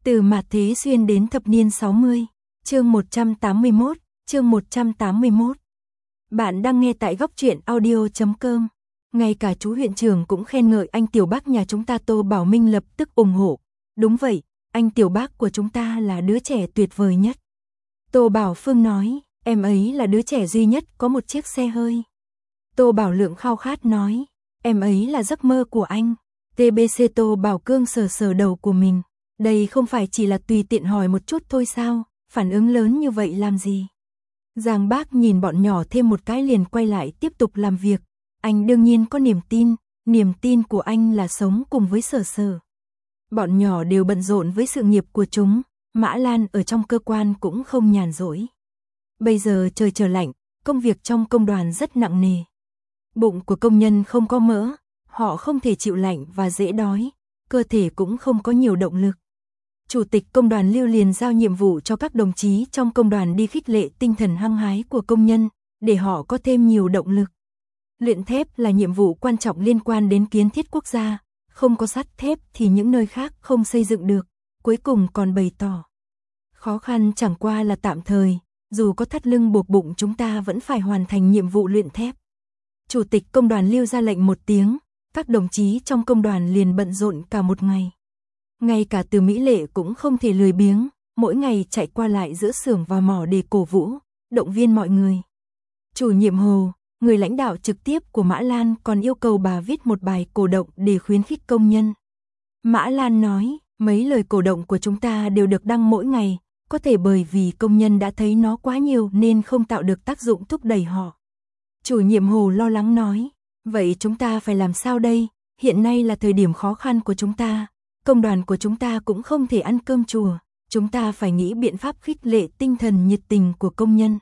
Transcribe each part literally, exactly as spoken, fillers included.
Từ mạt thế xuyên đến thập niên sáu mươi, chương một trăm tám mươi mốt, chương một trăm tám mươi mốt. Bạn đang nghe tại góc truyện audio chấm com. Ngay cả chú huyện trưởng cũng khen ngợi anh tiểu bác nhà chúng ta. Tô Bảo Minh lập tức ủng hộ. Đúng vậy, anh tiểu bác của chúng ta là đứa trẻ tuyệt vời nhất. Tô Bảo Phương nói, em ấy là đứa trẻ duy nhất có một chiếc xe hơi. Tô Bảo Lượng khao khát nói, em ấy là giấc mơ của anh. tê bê xê Tô Bảo Cương sờ sờ đầu của mình. Đây không phải chỉ là tùy tiện hỏi một chút thôi sao, phản ứng lớn như vậy làm gì? Giang Bác nhìn bọn nhỏ thêm một cái liền quay lại tiếp tục làm việc. Anh đương nhiên có niềm tin, niềm tin của anh là sống cùng với Sở Sở. Bọn nhỏ đều bận rộn với sự nghiệp của chúng, Mã Lan ở trong cơ quan cũng không nhàn rỗi. Bây giờ trời trở lạnh, công việc trong công đoàn rất nặng nề. Bụng của công nhân không có mỡ, họ không thể chịu lạnh và dễ đói, cơ thể cũng không có nhiều động lực. Chủ tịch công đoàn Lưu liền giao nhiệm vụ cho các đồng chí trong công đoàn đi khích lệ tinh thần hăng hái của công nhân, để họ có thêm nhiều động lực. Luyện thép là nhiệm vụ quan trọng liên quan đến kiến thiết quốc gia, không có sắt thép thì những nơi khác không xây dựng được, cuối cùng còn bày tỏ. Khó khăn chẳng qua là tạm thời, dù có thắt lưng buộc bụng chúng ta vẫn phải hoàn thành nhiệm vụ luyện thép. Chủ tịch công đoàn Lưu ra lệnh một tiếng, các đồng chí trong công đoàn liền bận rộn cả một ngày. Ngay cả Từ Mỹ Lệ cũng không thể lười biếng, mỗi ngày chạy qua lại giữa xưởng và mỏ để cổ vũ, động viên mọi người. Chủ nhiệm Hồ, người lãnh đạo trực tiếp của Mã Lan còn yêu cầu bà viết một bài cổ động để khuyến khích công nhân. Mã Lan nói, mấy lời cổ động của chúng ta đều được đăng mỗi ngày, có thể bởi vì công nhân đã thấy nó quá nhiều nên không tạo được tác dụng thúc đẩy họ. Chủ nhiệm Hồ lo lắng nói, vậy chúng ta phải làm sao đây, hiện nay là thời điểm khó khăn của chúng ta. Công đoàn của chúng ta cũng không thể ăn cơm chùa, chúng ta phải nghĩ biện pháp khích lệ tinh thần nhiệt tình của công nhân.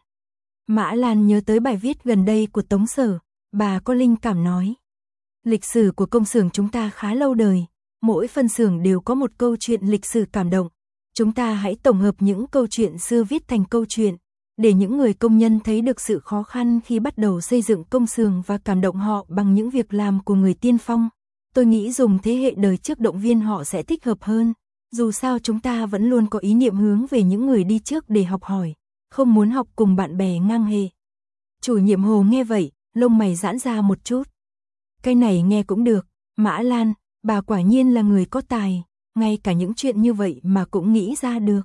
Mã Lan nhớ tới bài viết gần đây của Tống Sở, bà có linh cảm nói. Lịch sử của công xưởng chúng ta khá lâu đời, mỗi phân xưởng đều có một câu chuyện lịch sử cảm động. Chúng ta hãy tổng hợp những câu chuyện xưa viết thành câu chuyện, để những người công nhân thấy được sự khó khăn khi bắt đầu xây dựng công xưởng và cảm động họ bằng những việc làm của người tiên phong. Tôi nghĩ dùng thế hệ đời trước động viên họ sẽ thích hợp hơn, dù sao chúng ta vẫn luôn có ý niệm hướng về những người đi trước để học hỏi, không muốn học cùng bạn bè ngang hề. Chủ nhiệm Hồ nghe vậy, lông mày giãn ra một chút. Cái này nghe cũng được, Mã Lan, bà quả nhiên là người có tài, ngay cả những chuyện như vậy mà cũng nghĩ ra được.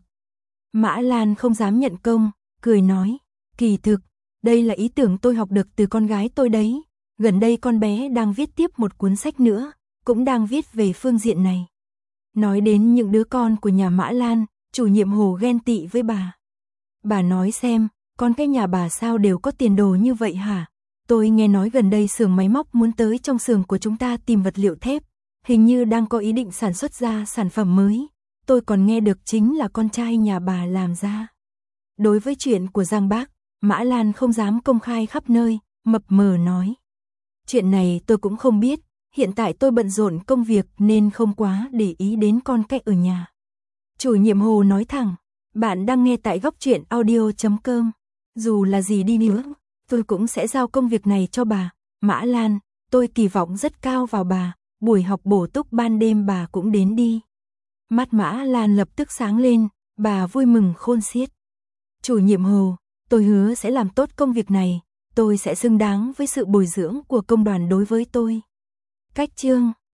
Mã Lan không dám nhận công, cười nói, kỳ thực, đây là ý tưởng tôi học được từ con gái tôi đấy. Gần đây con bé đang viết tiếp một cuốn sách nữa, cũng đang viết về phương diện này. Nói đến những đứa con của nhà Mã Lan, chủ nhiệm Hồ ghen tị với bà. Bà nói xem, con cái nhà bà sao đều có tiền đồ như vậy hả? Tôi nghe nói gần đây xưởng máy móc muốn tới trong xưởng của chúng ta tìm vật liệu thép, hình như đang có ý định sản xuất ra sản phẩm mới. Tôi còn nghe được chính là con trai nhà bà làm ra. Đối với chuyện của Giang Bác, Mã Lan không dám công khai khắp nơi, mập mờ nói. Chuyện này tôi cũng không biết, hiện tại tôi bận rộn công việc nên không quá để ý đến con cái ở nhà. Chủ nhiệm Hồ nói thẳng, bạn đang nghe tại góc truyện audio chấm com. Dù là gì đi nữa, tôi cũng sẽ giao công việc này cho bà. Mã Lan, tôi kỳ vọng rất cao vào bà, buổi học bổ túc ban đêm bà cũng đến đi. Mắt Mã Lan lập tức sáng lên, bà vui mừng khôn xiết. Chủ nhiệm Hồ, tôi hứa sẽ làm tốt công việc này. Tôi sẽ xứng đáng với sự bồi dưỡng của công đoàn đối với tôi. Cách chương